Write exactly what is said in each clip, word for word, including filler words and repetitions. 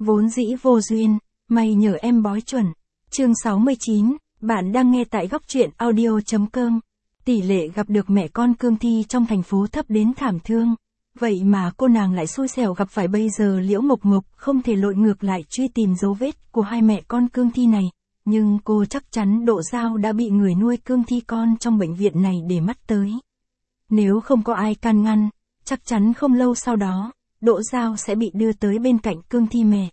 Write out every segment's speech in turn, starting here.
Vốn dĩ vô duyên, may nhờ em bói chuẩn. Chương sáu mươi chín, bạn đang nghe tại góc truyện audio.com. Tỷ lệ gặp được mẹ con cương thi trong thành phố thấp đến thảm thương. Vậy mà cô nàng lại xui xẻo gặp phải bây giờ Liễu Mộc Mộc không thể lội ngược lại truy tìm dấu vết của hai mẹ con cương thi này. Nhưng cô chắc chắn Độ Dao đã bị người nuôi cương thi con trong bệnh viện này để mắt tới. Nếu không có ai can ngăn, chắc chắn không lâu sau đó, Độ Dao sẽ bị đưa tới bên cạnh cương thi mẹ.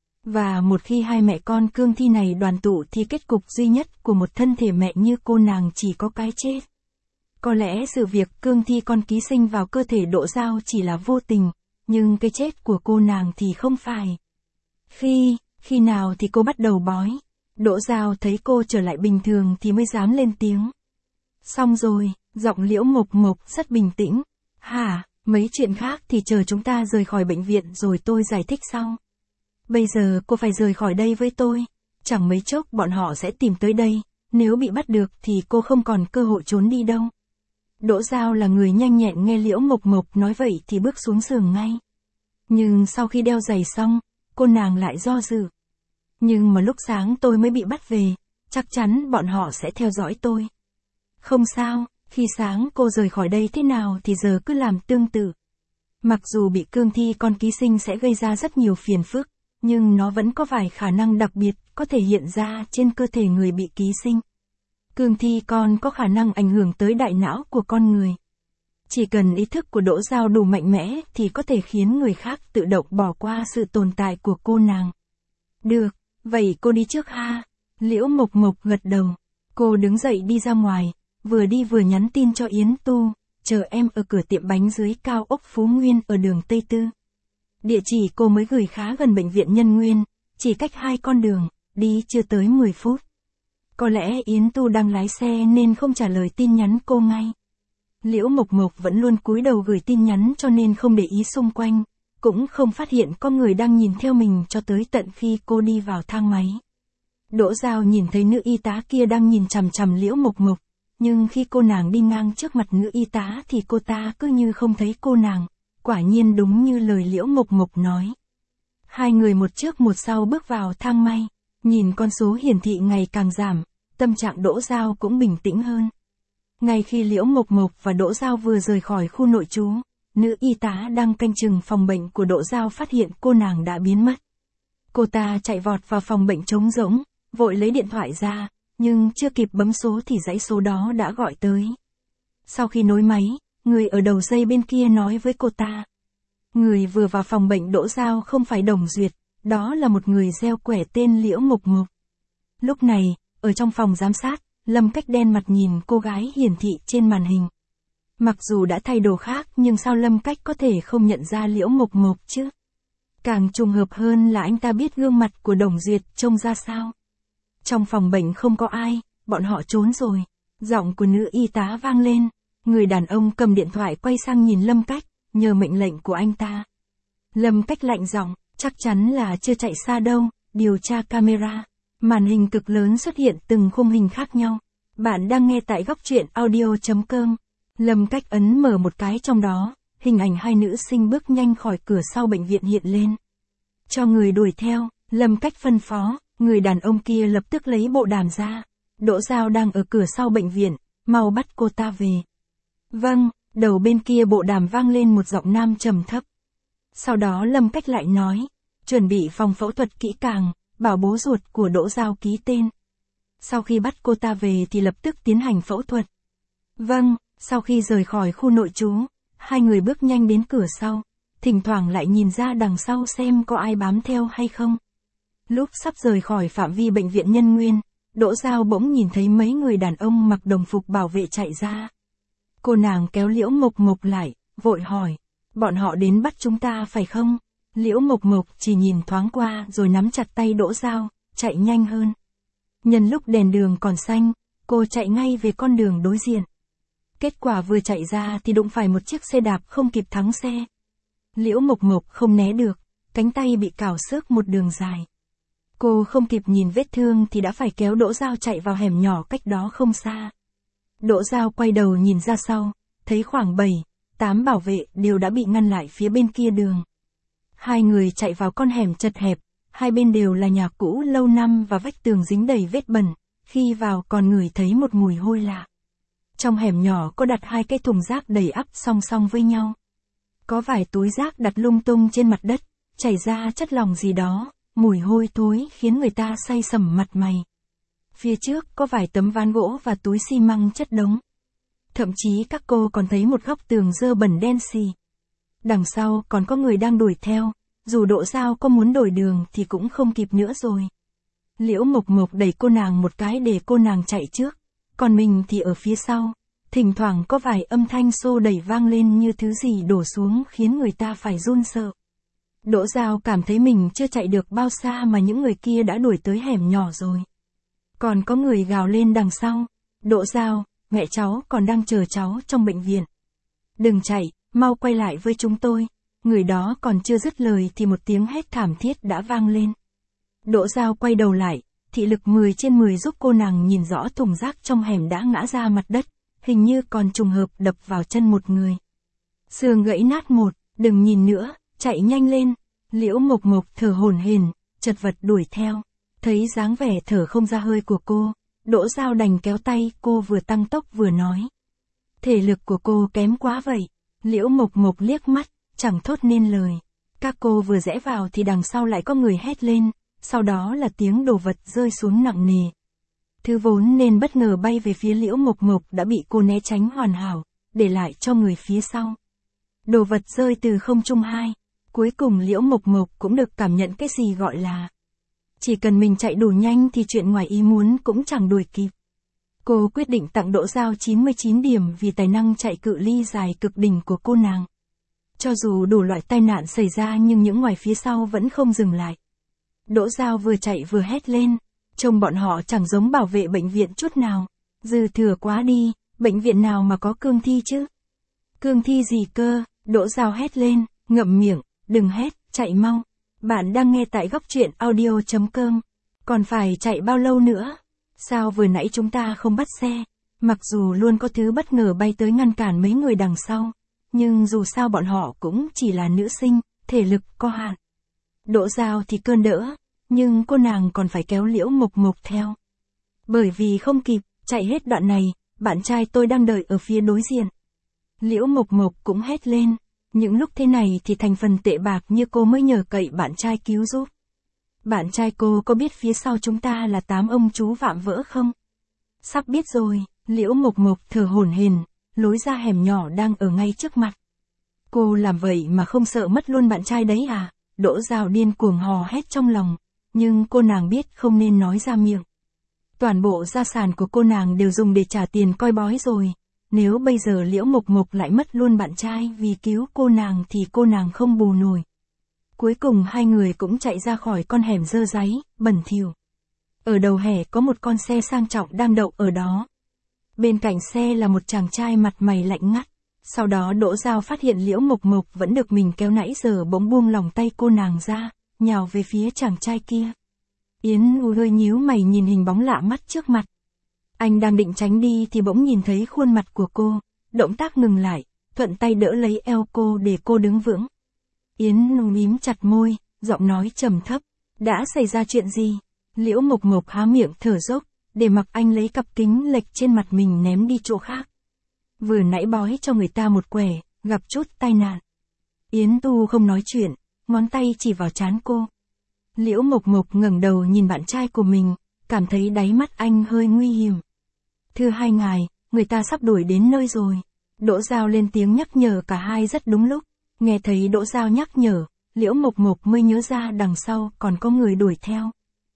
Và một khi hai mẹ con cương thi này đoàn tụ thì kết cục duy nhất của một thân thể mẹ như cô nàng chỉ có cái chết. Có lẽ sự việc cương thi con ký sinh vào cơ thể Độ Dao chỉ là vô tình, nhưng cái chết của cô nàng thì không phải. Khi, khi nào thì cô bắt đầu bói, Độ Dao thấy cô trở lại bình thường thì mới dám lên tiếng. Xong rồi, giọng Liễu Mộc Mộc rất bình tĩnh. Hả, mấy chuyện khác thì chờ chúng ta rời khỏi bệnh viện rồi tôi giải thích sau. Bây giờ cô phải rời khỏi đây với tôi. Chẳng mấy chốc bọn họ sẽ tìm tới đây, nếu bị bắt được thì cô không còn cơ hội trốn đi đâu. Độ Dao là người nhanh nhẹn, nghe Liễu Mộc Mộc nói vậy thì bước xuống giường ngay. Nhưng sau khi đeo giày xong, cô nàng lại do dự. Nhưng mà lúc sáng tôi mới bị bắt về, chắc chắn bọn họ sẽ theo dõi tôi. Không sao, khi sáng cô rời khỏi đây thế nào thì giờ cứ làm tương tự. Mặc dù bị cương thi con ký sinh sẽ gây ra rất nhiều phiền phức, nhưng nó vẫn có vài khả năng đặc biệt có thể hiện ra trên cơ thể người bị ký sinh. Cương thi con có khả năng ảnh hưởng tới đại não của con người. Chỉ cần ý thức của Độ Dao đủ mạnh mẽ thì có thể khiến người khác tự động bỏ qua sự tồn tại của cô nàng. Được, vậy cô đi trước ha. Liễu Mộc Mộc gật đầu. Cô đứng dậy đi ra ngoài, vừa đi vừa nhắn tin cho Yến Tu, chờ em ở cửa tiệm bánh dưới cao ốc Phú Nguyên ở đường Tây Tư. Địa chỉ cô mới gửi khá gần bệnh viện Nhân Nguyên, chỉ cách hai con đường, đi chưa tới mười phút. Có lẽ Yến Tu đang lái xe nên không trả lời tin nhắn cô ngay. Liễu Mộc Mộc vẫn luôn cúi đầu gửi tin nhắn cho nên không để ý xung quanh, cũng không phát hiện có người đang nhìn theo mình cho tới tận khi cô đi vào thang máy. Độ Dao nhìn thấy nữ y tá kia đang nhìn chằm chằm Liễu Mộc Mộc, nhưng khi cô nàng đi ngang trước mặt nữ y tá thì cô ta cứ như không thấy cô nàng, quả nhiên đúng như lời Liễu Mộc Mộc nói. Hai người một trước một sau bước vào thang máy, nhìn con số hiển thị ngày càng giảm, tâm trạng Độ Dao cũng bình tĩnh hơn. Ngay khi Liễu Mộc Mộc và Độ Dao vừa rời khỏi khu nội trú, nữ y tá đang canh chừng phòng bệnh của Độ Dao phát hiện cô nàng đã biến mất. Cô ta chạy vọt vào phòng bệnh trống rỗng, vội lấy điện thoại ra, nhưng chưa kịp bấm số thì dãy số đó đã gọi tới. Sau khi nối máy, người ở đầu dây bên kia nói với cô ta. Người vừa vào phòng bệnh Độ Dao không phải Đồng Duyệt, đó là một người gieo quẻ tên Liễu Mộc Mộc. Lúc này, ở trong phòng giám sát, Lâm Cách đen mặt nhìn cô gái hiển thị trên màn hình. Mặc dù đã thay đồ khác nhưng sao Lâm Cách có thể không nhận ra Liễu Mộc Mộc chứ? Càng trùng hợp hơn là anh ta biết gương mặt của Đồng Duyệt trông ra sao. Trong phòng bệnh không có ai, bọn họ trốn rồi. Giọng của nữ y tá vang lên. Người đàn ông cầm điện thoại quay sang nhìn Lâm Cách, nhờ mệnh lệnh của anh ta. Lâm Cách lạnh giọng, chắc chắn là chưa chạy xa đâu, điều tra camera. Màn hình cực lớn xuất hiện từng khung hình khác nhau. Bạn đang nghe tại góc truyện audio.com. Lâm Cách ấn mở một cái trong đó, hình ảnh hai nữ sinh bước nhanh khỏi cửa sau bệnh viện hiện lên. Cho người đuổi theo, Lâm Cách phân phó, người đàn ông kia lập tức lấy bộ đàm ra. Độ Dao đang ở cửa sau bệnh viện, mau bắt cô ta về. Vâng, đầu bên kia bộ đàm vang lên một giọng nam trầm thấp. Sau đó Lâm Cách lại nói, chuẩn bị phòng phẫu thuật kỹ càng, bảo bố ruột của Độ Dao ký tên. Sau khi bắt cô ta về thì lập tức tiến hành phẫu thuật. Vâng, sau khi rời khỏi khu nội trú, hai người bước nhanh đến cửa sau, thỉnh thoảng lại nhìn ra đằng sau xem có ai bám theo hay không. Lúc sắp rời khỏi phạm vi bệnh viện Nhân Nguyên, Độ Dao bỗng nhìn thấy mấy người đàn ông mặc đồng phục bảo vệ chạy ra. Cô nàng kéo Liễu Mộc Mộc lại, vội hỏi, bọn họ đến bắt chúng ta phải không? Liễu Mộc Mộc chỉ nhìn thoáng qua rồi nắm chặt tay Độ Dao, chạy nhanh hơn. Nhân lúc đèn đường còn xanh, cô chạy ngay về con đường đối diện. Kết quả vừa chạy ra thì đụng phải một chiếc xe đạp không kịp thắng xe. Liễu Mộc Mộc không né được, cánh tay bị cào xước một đường dài. Cô không kịp nhìn vết thương thì đã phải kéo Độ Dao chạy vào hẻm nhỏ cách đó không xa. Độ Dao quay đầu nhìn ra sau, thấy khoảng bảy, tám bảo vệ đều đã bị ngăn lại phía bên kia đường. Hai người chạy vào con hẻm chật hẹp, Hai bên đều là nhà cũ lâu năm và vách tường dính đầy vết bẩn, khi vào còn ngửi thấy một mùi hôi lạ. Trong hẻm nhỏ có đặt hai cái thùng rác đầy ắp song song với nhau. Có vài túi rác đặt lung tung trên mặt đất, chảy ra chất lỏng gì đó, mùi hôi thối khiến người ta say sẩm mặt mày. Phía trước có vài tấm ván gỗ và túi xi măng chất đống. Thậm chí các cô còn thấy một góc tường dơ bẩn đen xì. Đằng sau còn có người đang đuổi theo, dù Đỗ Giao có muốn đổi đường thì cũng không kịp nữa rồi. Liễu Mộc Mộc đẩy cô nàng một cái để cô nàng chạy trước, còn mình thì ở phía sau. Thỉnh thoảng có vài âm thanh xô đẩy vang lên như thứ gì đổ xuống khiến người ta phải run sợ. Đỗ Giao cảm thấy mình chưa chạy được bao xa mà những người kia đã đuổi tới hẻm nhỏ rồi. Còn có người gào lên đằng sau, Đỗ Giao, mẹ cháu còn đang chờ cháu trong bệnh viện. Đừng chạy, mau quay lại với chúng tôi. Người đó còn chưa dứt lời thì một tiếng hét thảm thiết đã vang lên. Đỗ Giao quay đầu lại, thị lực mười trên mười giúp cô nàng nhìn rõ thùng rác trong hẻm đã ngã ra mặt đất, hình như còn trùng hợp đập vào chân một người. Xương gãy nát một, đừng nhìn nữa, chạy nhanh lên. Liễu Mộc Mộc thở hổn hển, chật vật đuổi theo. Thấy dáng vẻ thở không ra hơi của cô, Đỗ Giao đành kéo tay cô vừa tăng tốc vừa nói. Thể lực của cô kém quá vậy. Liễu Mộc Mộc liếc mắt, chẳng thốt nên lời. Các cô vừa rẽ vào thì đằng sau lại có người hét lên, sau đó là tiếng đồ vật rơi xuống nặng nề. Thứ vốn nên bất ngờ bay về phía Liễu Mộc Mộc đã bị cô né tránh hoàn hảo, để lại cho người phía sau. Đồ vật rơi từ không trung hai. Cuối cùng Liễu Mộc Mộc cũng được cảm nhận cái gì gọi là chỉ cần mình chạy đủ nhanh thì chuyện ngoài ý muốn cũng chẳng đuổi kịp. Cô quyết định tặng Đỗ Giao chín mươi chín điểm vì tài năng chạy cự ly dài cực đỉnh của cô nàng. Cho dù đủ loại tai nạn xảy ra nhưng những ngoài phía sau vẫn không dừng lại. Đỗ Giao vừa chạy vừa hét lên, trông bọn họ chẳng giống bảo vệ bệnh viện chút nào. Dư thừa quá đi, bệnh viện nào mà có cương thi chứ? Cương thi gì cơ? Đỗ Giao hét lên, ngậm miệng, đừng hét, chạy mau. Bạn đang nghe tại góc truyện audio chấm com. Còn phải chạy bao lâu nữa? Sao vừa nãy chúng ta không bắt xe? Mặc dù luôn có thứ bất ngờ bay tới ngăn cản mấy người đằng sau, nhưng dù sao bọn họ cũng chỉ là nữ sinh, thể lực có hạn. Đỗ Giao thì cơn đỡ, nhưng cô nàng còn phải kéo Liễu Mộc Mộc theo. Bởi vì không kịp, chạy hết đoạn này, bạn trai tôi đang đợi ở phía đối diện. Liễu Mộc Mộc cũng hét lên, những lúc thế này thì thành phần tệ bạc như cô mới nhờ cậy bạn trai cứu giúp. Bạn trai cô có biết phía sau chúng ta là tám ông chú vạm vỡ không? Sắp biết rồi, Liễu Mộc Mộc thở hổn hển, lối ra hẻm nhỏ đang ở ngay trước mặt. Cô làm vậy mà không sợ mất luôn bạn trai đấy à? Đỗ Giao điên cuồng hò hét trong lòng, nhưng cô nàng biết không nên nói ra miệng. Toàn bộ gia sản của cô nàng đều dùng để trả tiền coi bói rồi. Nếu bây giờ Liễu Mộc Mộc lại mất luôn bạn trai vì cứu cô nàng thì cô nàng không bù nổi. Cuối cùng hai người cũng chạy ra khỏi con hẻm dơ dáy, bẩn thỉu. Ở đầu hẻm có một con xe sang trọng đang đậu ở đó. Bên cạnh xe là một chàng trai mặt mày lạnh ngắt. Sau đó Đỗ Giao phát hiện Liễu Mộc Mộc vẫn được mình kéo nãy giờ bỗng buông lòng tay cô nàng ra, nhào về phía chàng trai kia. Yến U hơi nhíu mày nhìn hình bóng lạ mắt trước mặt. Anh đang định tránh đi thì bỗng nhìn thấy khuôn mặt của cô, động tác ngừng lại, thuận tay đỡ lấy eo cô để cô đứng vững. Yến U mím chặt môi, giọng nói trầm thấp, đã xảy ra chuyện gì? Liễu Mộc Mộc há miệng thở dốc, để mặc anh lấy cặp kính lệch trên mặt mình ném đi chỗ khác. Vừa nãy bói cho người ta một quẻ, gặp chút tai nạn. Yến Tu không nói chuyện, ngón tay chỉ vào trán cô. Liễu Mộc Mộc ngẩng đầu nhìn bạn trai của mình, cảm thấy đáy mắt anh hơi nguy hiểm. Thưa hai ngài, người ta sắp đuổi đến nơi rồi. Đỗ Giao lên tiếng nhắc nhở cả hai rất đúng lúc. Nghe thấy Đỗ Giao nhắc nhở, Liễu Mộc Mộc mới nhớ ra đằng sau còn có người đuổi theo.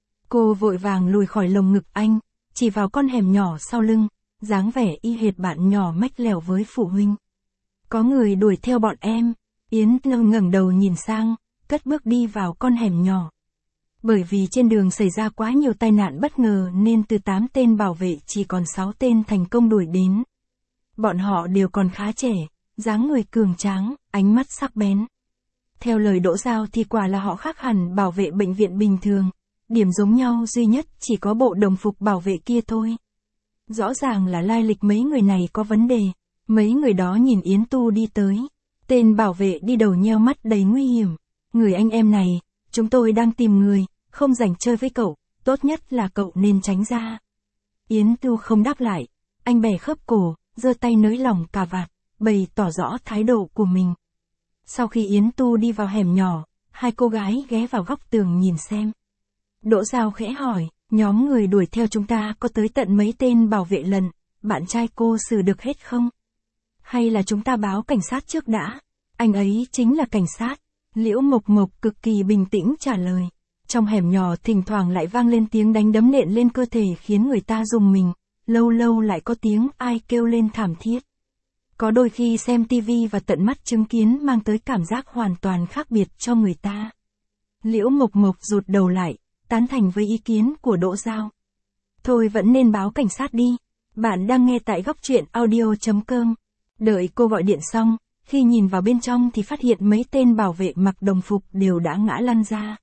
Cô vội vàng lùi khỏi lồng ngực anh, chỉ vào con hẻm nhỏ sau lưng, dáng vẻ y hệt bạn nhỏ mách lèo với phụ huynh. Có người đuổi theo bọn em. Yến Lâm ngẩng đầu nhìn sang, cất bước đi vào con hẻm nhỏ. Bởi vì trên đường xảy ra quá nhiều tai nạn bất ngờ nên từ tám tên bảo vệ chỉ còn sáu tên thành công đuổi đến. Bọn họ đều còn khá trẻ, dáng người cường tráng, ánh mắt sắc bén. Theo lời Đỗ Giao thì quả là họ khác hẳn bảo vệ bệnh viện bình thường. Điểm giống nhau duy nhất chỉ có bộ đồng phục bảo vệ kia thôi. Rõ ràng là lai lịch mấy người này có vấn đề. Mấy người đó nhìn Yến Tu đi tới. Tên bảo vệ đi đầu nheo mắt đầy nguy hiểm. Người anh em này, chúng tôi đang tìm người, không rảnh chơi với cậu, tốt nhất là cậu nên tránh ra. Yến Tu không đáp lại, anh bè khớp cổ, giơ tay nới lỏng cà vạt, bày tỏ rõ thái độ của mình. Sau khi Yến Tu đi vào hẻm nhỏ, hai cô gái ghé vào góc tường nhìn xem. Đỗ Giao khẽ hỏi, nhóm người đuổi theo chúng ta có tới tận mấy tên bảo vệ lần, bạn trai cô xử được hết không? Hay là chúng ta báo cảnh sát trước đã? Anh ấy chính là cảnh sát. Liễu Mộc Mộc cực kỳ bình tĩnh trả lời. Trong hẻm nhỏ thỉnh thoảng lại vang lên tiếng đánh đấm nện lên cơ thể khiến người ta rùng mình, lâu lâu lại có tiếng ai kêu lên thảm thiết. Có đôi khi xem tivi và tận mắt chứng kiến mang tới cảm giác hoàn toàn khác biệt cho người ta. Liễu Mộc Mộc rụt đầu lại, tán thành với ý kiến của Đỗ Giao. Thôi vẫn nên báo cảnh sát đi. Bạn đang nghe tại góc truyện audio chấm com. Đợi cô gọi điện xong, khi nhìn vào bên trong thì phát hiện mấy tên bảo vệ mặc đồng phục đều đã ngã lăn ra.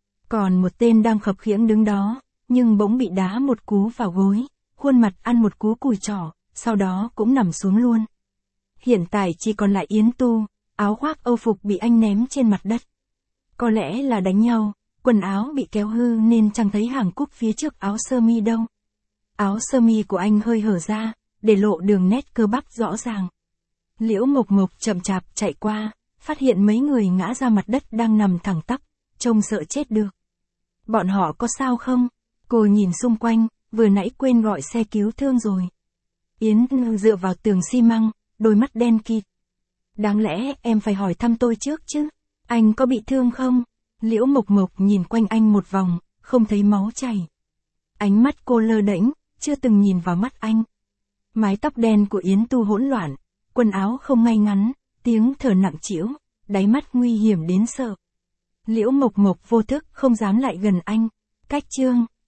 Còn một tên đang khập khiễng đứng đó, nhưng bỗng bị đá một cú vào gối, khuôn mặt ăn một cú cùi chỏ, sau đó cũng nằm xuống luôn. Hiện tại chỉ còn lại Yến Tu, áo khoác âu phục bị anh ném trên mặt đất. Có lẽ là đánh nhau, quần áo bị kéo hư nên chẳng thấy hàng cúc phía trước áo sơ mi đâu. Áo sơ mi của anh hơi hở ra, để lộ đường nét cơ bắp rõ ràng. Liễu Mộc Mộc chậm chạp chạy qua, phát hiện mấy người ngã ra mặt đất đang nằm thẳng tắp, trông sợ chết được. Bọn họ có sao không? Cô nhìn xung quanh, vừa nãy quên gọi xe cứu thương rồi. Yến dựa vào tường xi măng, đôi mắt đen kịt. Đáng lẽ em phải hỏi thăm tôi trước chứ? Anh có bị thương không? Liễu Mộc Mộc nhìn quanh anh một vòng, không thấy máu chảy. Ánh mắt cô lơ đễnh, chưa từng nhìn vào mắt anh. Mái tóc đen của Yến Tu hỗn loạn, quần áo không ngay ngắn, tiếng thở nặng trĩu, đáy mắt nguy hiểm đến sợ. Liễu Mộc Mộc vô thức không dám lại gần anh. Cách chương